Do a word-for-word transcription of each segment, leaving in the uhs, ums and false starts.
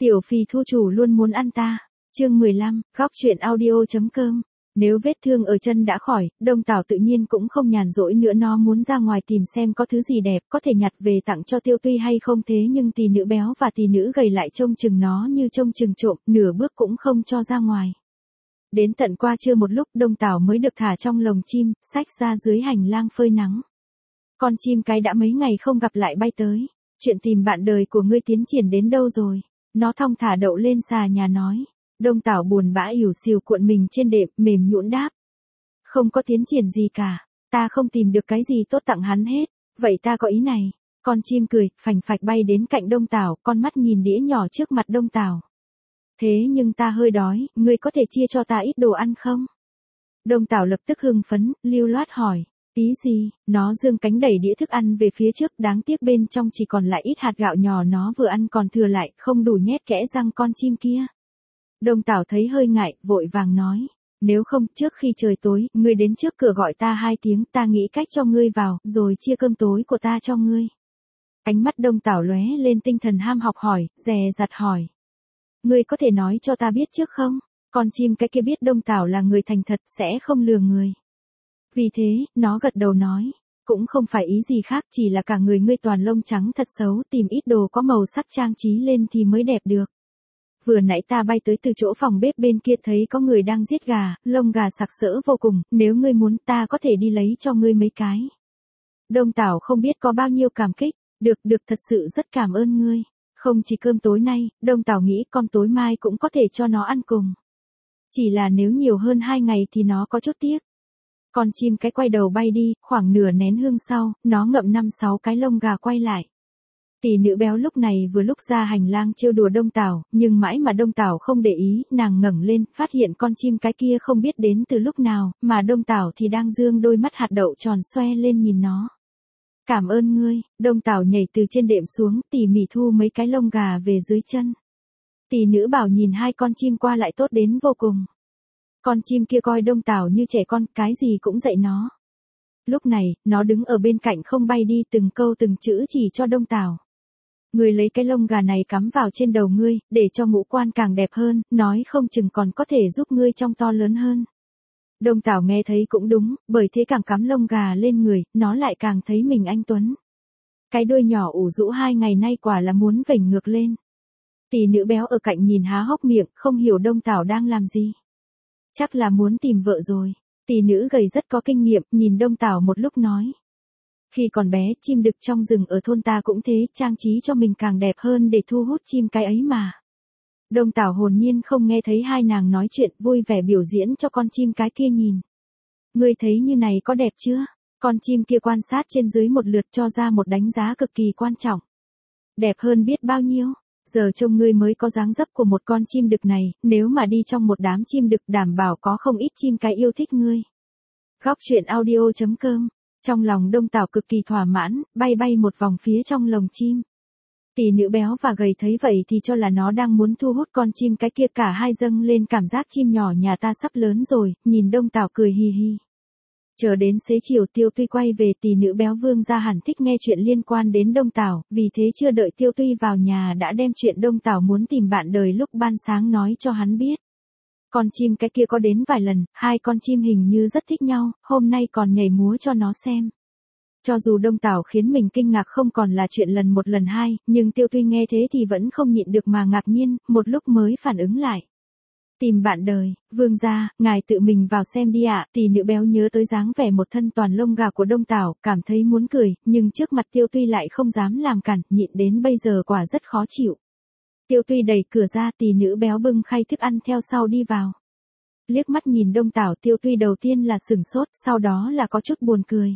Tiểu Phì thu chủ luôn muốn ăn ta. Chương mười lăm, góc truyện audio.com. Nếu vết thương ở chân đã khỏi, Đông Tảo tự nhiên cũng không nhàn rỗi nữa, nó muốn ra ngoài tìm xem có thứ gì đẹp có thể nhặt về tặng cho Tiêu Tuy hay không, thế nhưng tỷ nữ béo và tỷ nữ gầy lại trông chừng nó như trông chừng trộm, nửa bước cũng không cho ra ngoài. Đến tận qua trưa một lúc Đông Tảo mới được thả trong lồng chim, xách ra dưới hành lang phơi nắng. Con chim cái đã mấy ngày không gặp lại bay tới. Chuyện tìm bạn đời của ngươi tiến triển đến đâu rồi? Nó thong thả đậu lên xà nhà nói. Đông Tảo buồn bã ỉu xìu cuộn mình trên đệm, mềm nhũn đáp. Không có tiến triển gì cả, ta không tìm được cái gì tốt tặng hắn hết, vậy ta có ý này. Con chim cười, phành phạch bay đến cạnh Đông Tảo, con mắt nhìn đĩa nhỏ trước mặt Đông Tảo. Thế nhưng ta hơi đói, ngươi có thể chia cho ta ít đồ ăn không? Đông Tảo lập tức hưng phấn, lưu loát hỏi. Ý gì? Nó giương cánh đẩy đĩa thức ăn về phía trước, đáng tiếc bên trong chỉ còn lại ít hạt gạo nhỏ, nó vừa ăn còn thừa lại, không đủ nhét kẽ răng con chim kia. Đông Tảo thấy hơi ngại, vội vàng nói. Nếu không, trước khi trời tối, ngươi đến trước cửa gọi ta hai tiếng, ta nghĩ cách cho ngươi vào, rồi chia cơm tối của ta cho ngươi. Ánh mắt Đông Tảo lóe lên tinh thần ham học hỏi, dè dặt hỏi. Ngươi có thể nói cho ta biết trước không? Con chim cái kia biết Đông Tảo là người thành thật, sẽ không lừa người. Vì thế, nó gật đầu nói. Cũng không phải ý gì khác, chỉ là cả người ngươi toàn lông trắng thật xấu, tìm ít đồ có màu sắc trang trí lên thì mới đẹp được. Vừa nãy ta bay tới từ chỗ phòng bếp bên kia thấy có người đang giết gà, lông gà sặc sỡ vô cùng, nếu ngươi muốn ta có thể đi lấy cho ngươi mấy cái. Đông Tảo không biết có bao nhiêu cảm kích, được được thật sự rất cảm ơn ngươi. Không chỉ cơm tối nay, Đông Tảo nghĩ con tối mai cũng có thể cho nó ăn cùng. Chỉ là nếu nhiều hơn hai ngày thì nó có chút tiếc. Con chim cái quay đầu bay đi, khoảng nửa nén hương sau, nó ngậm năm sáu cái lông gà quay lại. Tỷ nữ béo lúc này vừa lúc ra hành lang trêu đùa Đông Tảo, nhưng mãi mà Đông Tảo không để ý, nàng ngẩng lên, phát hiện con chim cái kia không biết đến từ lúc nào, mà Đông Tảo thì đang dương đôi mắt hạt đậu tròn xoe lên nhìn nó. Cảm ơn ngươi. Đông Tảo nhảy từ trên đệm xuống, tỉ mỉ thu mấy cái lông gà về dưới chân. Tỷ nữ bảo nhìn hai con chim qua lại tốt đến vô cùng. Con chim kia coi Đông Tảo như trẻ con, cái gì cũng dạy nó. Lúc này, nó đứng ở bên cạnh không bay đi, từng câu từng chữ chỉ cho Đông Tảo. Ngươi lấy cái lông gà này cắm vào trên đầu ngươi, để cho ngũ quan càng đẹp hơn, nói không chừng còn có thể giúp ngươi trông to lớn hơn. Đông Tảo nghe thấy cũng đúng, bởi thế càng cắm lông gà lên người, nó lại càng thấy mình anh tuấn. Cái đuôi nhỏ ủ rũ hai ngày nay quả là muốn vểnh ngược lên. Tỷ nữ béo ở cạnh nhìn há hốc miệng, không hiểu Đông Tảo đang làm gì. Chắc là muốn tìm vợ rồi. Tỷ nữ gầy rất có kinh nghiệm, nhìn Đông Tảo một lúc nói. Khi còn bé, chim đực trong rừng ở thôn ta cũng thế, trang trí cho mình càng đẹp hơn để thu hút chim cái ấy mà. Đông Tảo hồn nhiên không nghe thấy hai nàng nói chuyện, vui vẻ biểu diễn cho con chim cái kia nhìn. Ngươi thấy như này có đẹp chưa? Con chim kia quan sát trên dưới một lượt cho ra một đánh giá cực kỳ quan trọng. Đẹp hơn biết bao nhiêu? Giờ trông ngươi mới có dáng dấp của một con chim đực này, nếu mà đi trong một đám chim đực đảm bảo có không ít chim cái yêu thích ngươi. Góc truyện audio.com. Trong lòng Đông Tảo cực kỳ thỏa mãn, bay bay một vòng phía trong lồng chim. Tỷ nữ béo và gầy thấy vậy thì cho là nó đang muốn thu hút con chim cái kia, cả hai dâng lên cảm giác chim nhỏ nhà ta sắp lớn rồi, nhìn Đông Tảo cười hì hì. Chờ đến xế chiều Tiêu Tuy quay về, tỷ nữ béo vương ra hẳn thích nghe chuyện liên quan đến Đông Tảo, vì thế chưa đợi Tiêu Tuy vào nhà đã đem chuyện Đông Tảo muốn tìm bạn đời lúc ban sáng nói cho hắn biết. Con chim cái kia có đến vài lần, hai con chim hình như rất thích nhau, hôm nay còn nhảy múa cho nó xem. Cho dù Đông Tảo khiến mình kinh ngạc không còn là chuyện lần một lần hai, nhưng Tiêu Tuy nghe thế thì vẫn không nhịn được mà ngạc nhiên, một lúc mới phản ứng lại. Tìm bạn đời, vương gia, ngài tự mình vào xem đi ạ. Tỷ nữ béo nhớ tới dáng vẻ một thân toàn lông gà của Đông Tảo, cảm thấy muốn cười, nhưng trước mặt Tiêu Tuy lại không dám làm cản, nhịn đến bây giờ quả rất khó chịu. Tiêu Tuy đẩy cửa ra, tỷ nữ béo bưng khay thức ăn theo sau đi vào. Liếc mắt nhìn Đông Tảo, Tiêu Tuy đầu tiên là sửng sốt, sau đó là có chút buồn cười.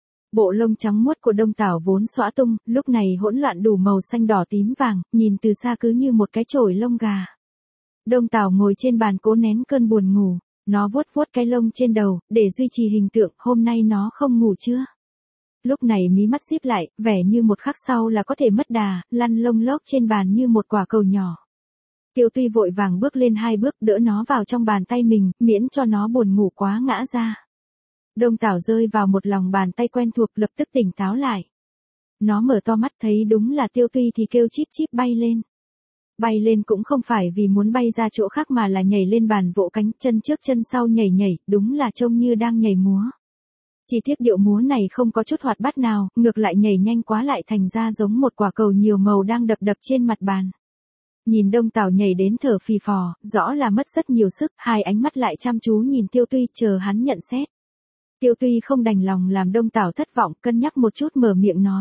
Bộ lông trắng muốt của Đông Tảo vốn xõa tung, lúc này hỗn loạn đủ màu xanh đỏ tím vàng, nhìn từ xa cứ như một cái chổi lông gà. Đông Tảo ngồi trên bàn cố nén cơn buồn ngủ, nó vuốt vuốt cái lông trên đầu, để duy trì hình tượng, hôm nay nó không ngủ chưa? Lúc này mí mắt díp lại, vẻ như một khắc sau là có thể mất đà, lăn lông lốc trên bàn như một quả cầu nhỏ. Tiêu Tuy vội vàng bước lên hai bước đỡ nó vào trong bàn tay mình, miễn cho nó buồn ngủ quá ngã ra. Đông Tảo rơi vào một lòng bàn tay quen thuộc, lập tức tỉnh táo lại. Nó mở to mắt thấy đúng là Tiêu Tuy thì kêu chíp chíp bay lên. Bay lên cũng không phải vì muốn bay ra chỗ khác mà là nhảy lên bàn vỗ cánh, chân trước chân sau nhảy nhảy, đúng là trông như đang nhảy múa. Chỉ tiếc điệu múa này không có chút hoạt bát nào, ngược lại nhảy nhanh quá lại thành ra giống một quả cầu nhiều màu đang đập đập trên mặt bàn. Nhìn Đông Tảo nhảy đến thở phì phò, rõ là mất rất nhiều sức, hai ánh mắt lại chăm chú nhìn Tiêu Tuy chờ hắn nhận xét. Tiêu Tuy không đành lòng làm Đông Tảo thất vọng, cân nhắc một chút mở miệng nói.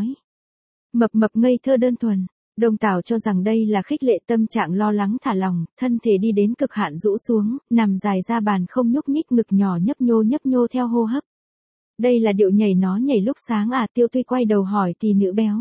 Mập mập ngây thơ đơn thuần. Đông Tảo cho rằng đây là khích lệ, tâm trạng lo lắng thả lòng, thân thể đi đến cực hạn rũ xuống, nằm dài ra bàn không nhúc nhích, ngực nhỏ nhấp nhô nhấp nhô theo hô hấp. Đây là điệu nhảy nó nhảy lúc sáng à? Tiêu Tuy quay đầu hỏi tỷ nữ béo.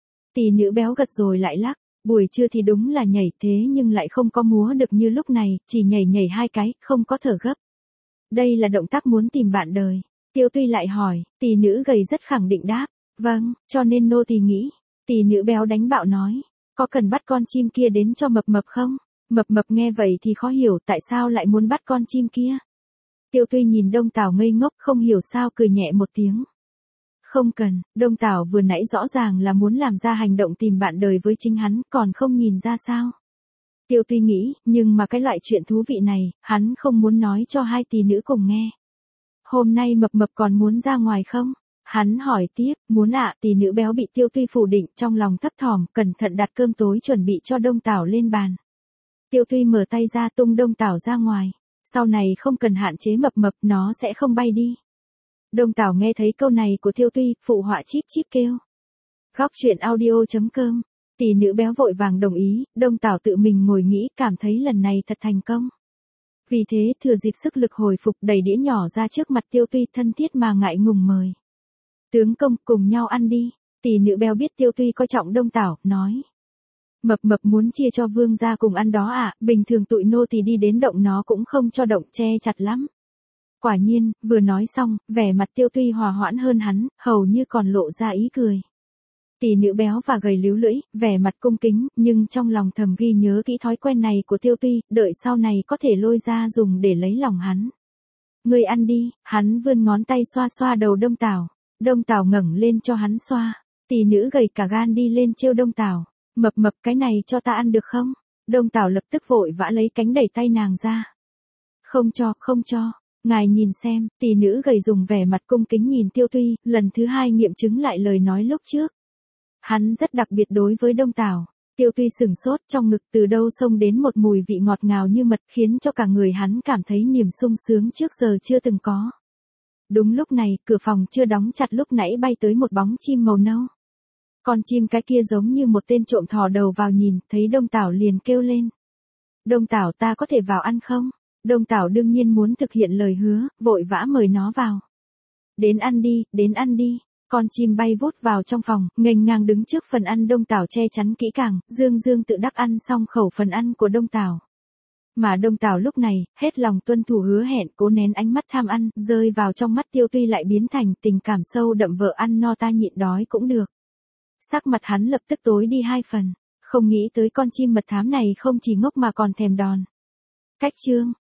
Tỷ nữ béo gật rồi lại lắc, buổi trưa thì đúng là nhảy thế nhưng lại không có múa được như lúc này, chỉ nhảy nhảy hai cái, không có thở gấp. Đây là động tác muốn tìm bạn đời. Tiêu Tuy lại hỏi, tỷ nữ gầy rất khẳng định đáp, vâng, cho nên nô tỳ nghĩ. Tỷ nữ béo đánh bạo nói, có cần bắt con chim kia đến cho mập mập không? Mập mập nghe vậy thì khó hiểu tại sao lại muốn bắt con chim kia. Tiêu Tuy nhìn Đông Tảo ngây ngốc không hiểu sao cười nhẹ một tiếng. Không cần, Đông Tảo vừa nãy rõ ràng là muốn làm ra hành động tìm bạn đời với chính hắn, còn không nhìn ra sao. Tiêu Tuy nghĩ, nhưng mà cái loại chuyện thú vị này, hắn không muốn nói cho hai tỷ nữ cùng nghe. Hôm nay mập mập còn muốn ra ngoài không? Hắn hỏi tiếp, muốn ạ. Tỷ nữ béo bị Tiêu Tuy phủ định, trong lòng thấp thỏm, cẩn thận đặt cơm tối chuẩn bị cho Đông Tảo lên bàn. Tiêu Tuy mở tay ra tung Đông Tảo ra ngoài. Sau này không cần hạn chế mập mập, nó sẽ không bay đi. Đông Tảo nghe thấy câu này của Tiêu Tuy, phụ họa chíp chíp kêu. Góc truyện audio chấm com. Tỷ nữ béo vội vàng đồng ý, Đông Tảo tự mình ngồi nghĩ, cảm thấy lần này thật thành công. Vì thế, thừa dịp sức lực hồi phục, đẩy đĩa nhỏ ra trước mặt Tiêu Tuy, thân thiết mà ngại ngùng mời. Tướng công, cùng nhau ăn đi. Tỷ nữ béo biết Tiêu Tuy coi trọng Đông Tảo, nói. Mập mập muốn chia cho vương gia cùng ăn đó à, bình thường tụi nô thì đi đến động nó cũng không cho động, che chặt lắm. Quả nhiên, vừa nói xong, vẻ mặt Tiêu Tuy hòa hoãn hơn hắn, hầu như còn lộ ra ý cười. Tỷ nữ béo và gầy líu lưỡi, vẻ mặt cung kính, nhưng trong lòng thầm ghi nhớ kỹ thói quen này của Tiêu Tuy, đợi sau này có thể lôi ra dùng để lấy lòng hắn. Ngươi ăn đi, hắn vươn ngón tay xoa xoa đầu Đông Tảo. Đông Tảo ngẩng lên cho hắn xoa. Tỷ nữ gầy cả gan đi lên trêu Đông Tảo. Mập mập cái này cho ta ăn được không? Đông Tảo lập tức vội vã lấy cánh đẩy tay nàng ra. Không cho, không cho. Ngài nhìn xem, tỷ nữ gầy dùng vẻ mặt cung kính nhìn Tiêu Tuy, lần thứ hai nghiệm chứng lại lời nói lúc trước. Hắn rất đặc biệt đối với Đông Tảo. Tiêu Tuy sửng sốt, trong ngực từ đâu xông đến một mùi vị ngọt ngào như mật, khiến cho cả người hắn cảm thấy niềm sung sướng trước giờ chưa từng có. Đúng lúc này, cửa phòng chưa đóng chặt lúc nãy bay tới một bóng chim màu nâu. Con chim cái kia giống như một tên trộm thò đầu vào nhìn, thấy Đông Tảo liền kêu lên. Đông Tảo, ta có thể vào ăn không? Đông Tảo đương nhiên muốn thực hiện lời hứa, vội vã mời nó vào. Đến ăn đi, đến ăn đi. Con chim bay vút vào trong phòng, nghênh ngang đứng trước phần ăn Đông Tảo che chắn kỹ càng, dương dương tự đắc ăn xong khẩu phần ăn của Đông Tảo. Mà Đông Tảo lúc này, hết lòng tuân thủ hứa hẹn, cố nén ánh mắt tham ăn, rơi vào trong mắt Tiêu Tuy lại biến thành tình cảm sâu đậm, vợ ăn no ta nhịn đói cũng được. Sắc mặt hắn lập tức tối đi hai phần, không nghĩ tới con chim mật thám này không chỉ ngốc mà còn thèm đòn. Cách chương,